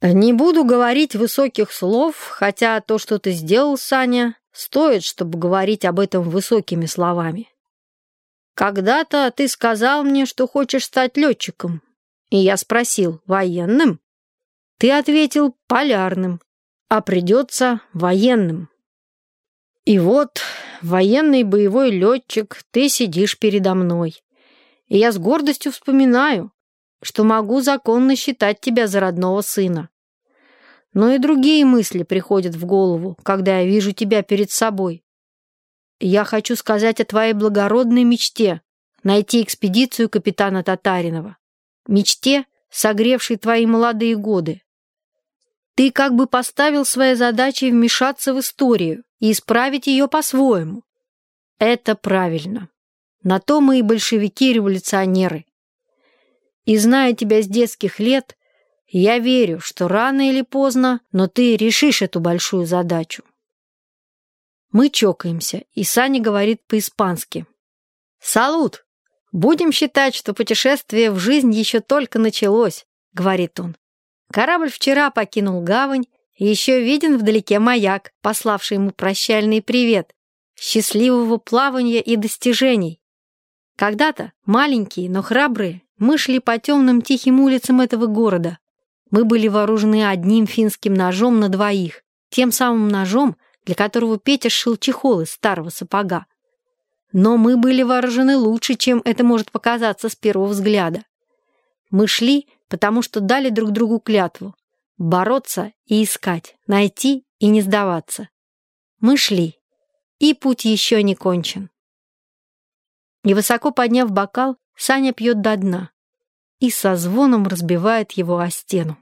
Не буду говорить высоких слов, хотя то, что ты сделал, Саня, стоит, чтобы говорить об этом высокими словами. Когда-то ты сказал мне, что хочешь стать летчиком, и я спросил, военным? Ты ответил, полярным, а придется военным. И вот, военный боевой летчик, ты сидишь передо мной, и я с гордостью вспоминаю, что могу законно считать тебя за родного сына. Но и другие мысли приходят в голову, когда я вижу тебя перед собой. Я хочу сказать о твоей благородной мечте — найти экспедицию капитана Татаринова. Мечте, согревшей твои молодые годы. Ты как бы поставил своей задачей вмешаться в историю и исправить ее по-своему. Это правильно. На то мы и большевики-революционеры. И зная тебя с детских лет, я верю, что рано или поздно, но ты решишь эту большую задачу. Мы чокаемся, и Саня говорит по-испански. «Салут! Будем считать, что путешествие в жизнь еще только началось», — говорит он. Корабль вчера покинул гавань, и еще виден вдалеке маяк, пославший ему прощальный привет. Счастливого плавания и достижений. Когда-то, маленькие, но храбрые, мы шли по темным тихим улицам этого города. Мы были вооружены одним финским ножом на двоих, тем самым ножом, для которого Петя сшил чехол из старого сапога. Но мы были вооружены лучше, чем это может показаться с первого взгляда. Мы шли, потому что дали друг другу клятву — бороться и искать, найти и не сдаваться. Мы шли, и путь еще не кончен. И высоко подняв бокал, Саня пьет до дна и со звоном разбивает его о стену.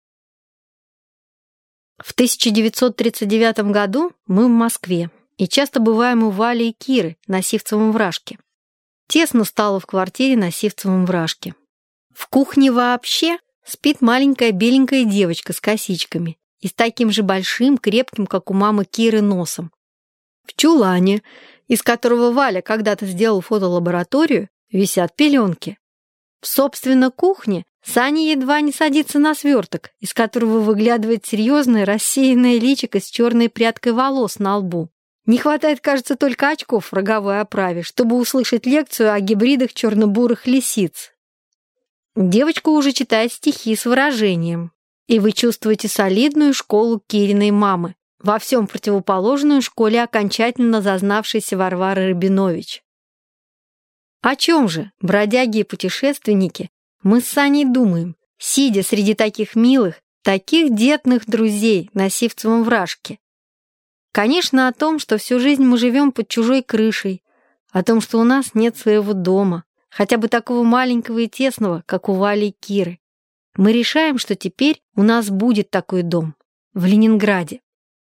В 1939 году мы в Москве и часто бываем у Вали и Киры на Сивцевом вражке. Тесно стало в квартире на Сивцевом вражке. В кухне вообще спит маленькая беленькая девочка с косичками и с таким же большим, крепким, как у мамы Киры, носом. В чулане, из которого Валя когда-то сделал фотолабораторию, висят пеленки. В, собственно, кухне Саня едва не садится на сверток, из которого выглядывает серьезное рассеянное личико с черной прядкой волос на лбу. Не хватает, кажется, только очков в роговой оправе, чтобы услышать лекцию о гибридах черно-бурых лисиц. Девочка уже читает стихи с выражением, и вы чувствуете солидную школу Кириной мамы, во всем противоположную школе окончательно зазнавшейся Варвары Рабинович. О чем же, бродяги и путешественники, мы с Саней думаем, сидя среди таких милых, таких детных друзей на Сивцевом вражке? Конечно, о том, что всю жизнь мы живем под чужой крышей, о том, что у нас нет своего дома, хотя бы такого маленького и тесного, как у Вали и Киры. Мы решаем, что теперь у нас будет такой дом в Ленинграде.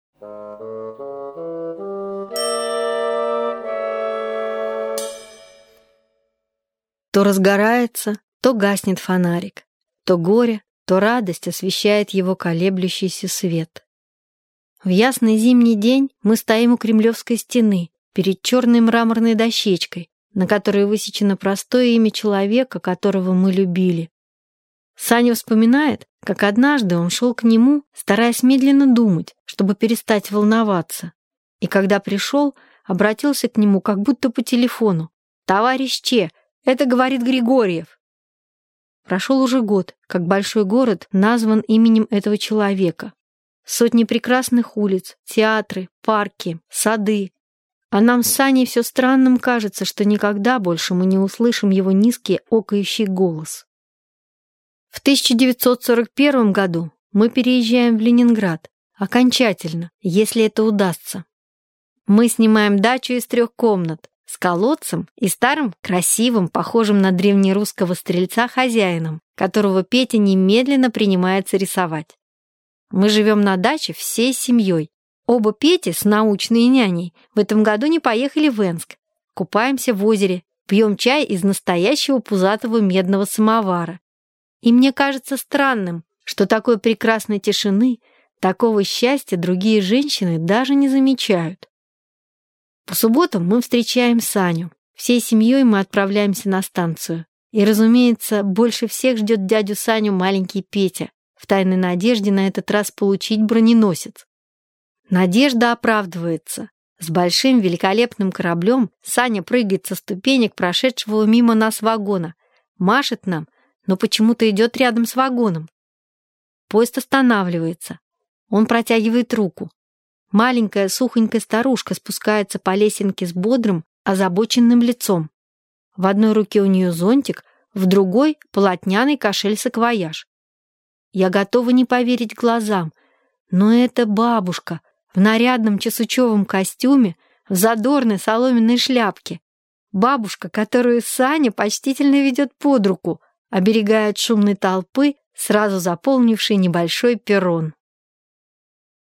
То разгорается, то гаснет фонарик, то горе, то радость освещает его колеблющийся свет. В ясный зимний день мы стоим у Кремлевской стены, перед черной мраморной дощечкой, на которой высечено простое имя человека, которого мы любили. Саня вспоминает, как однажды он шел к нему, стараясь медленно думать, чтобы перестать волноваться. И когда пришел, обратился к нему как будто по телефону. «Товарищ Че, это говорит Григорьев». Прошел уже год, как большой город назван именем этого человека. Сотни прекрасных улиц, театры, парки, сады. А нам с Саней все странным кажется, что никогда больше мы не услышим его низкий окающий голос. В 1941 году мы переезжаем в Ленинград. Окончательно, если это удастся. Мы снимаем дачу из 3 комнат, с колодцем и старым, красивым, похожим на древнерусского стрельца хозяином, которого Петя немедленно принимается рисовать. Мы живем на даче всей семьей. Оба Пети с научной няней в этом году не поехали в Энск. Купаемся в озере, пьем чай из настоящего пузатого медного самовара. И мне кажется странным, что такой прекрасной тишины, такого счастья другие женщины даже не замечают. По субботам мы встречаем Саню. Всей семьей мы отправляемся на станцию. И, разумеется, больше всех ждет дядю Саню маленький Петя, в тайной надежде на этот раз получить броненосец. Надежда оправдывается. С большим великолепным кораблем Саня прыгает со ступенек прошедшего мимо нас вагона, машет нам, но почему-то идет рядом с вагоном. Поезд останавливается. Он протягивает руку. Маленькая сухонькая старушка спускается по лесенке с бодрым, озабоченным лицом. В одной руке у нее зонтик, в другой — полотняный кошель-саквояж. Я готова не поверить глазам, но это бабушка в нарядном чесучевом костюме, в задорной соломенной шляпке. Бабушка, которую Саня почтительно ведет под руку, оберегая от шумной толпы, сразу заполнившей небольшой перрон.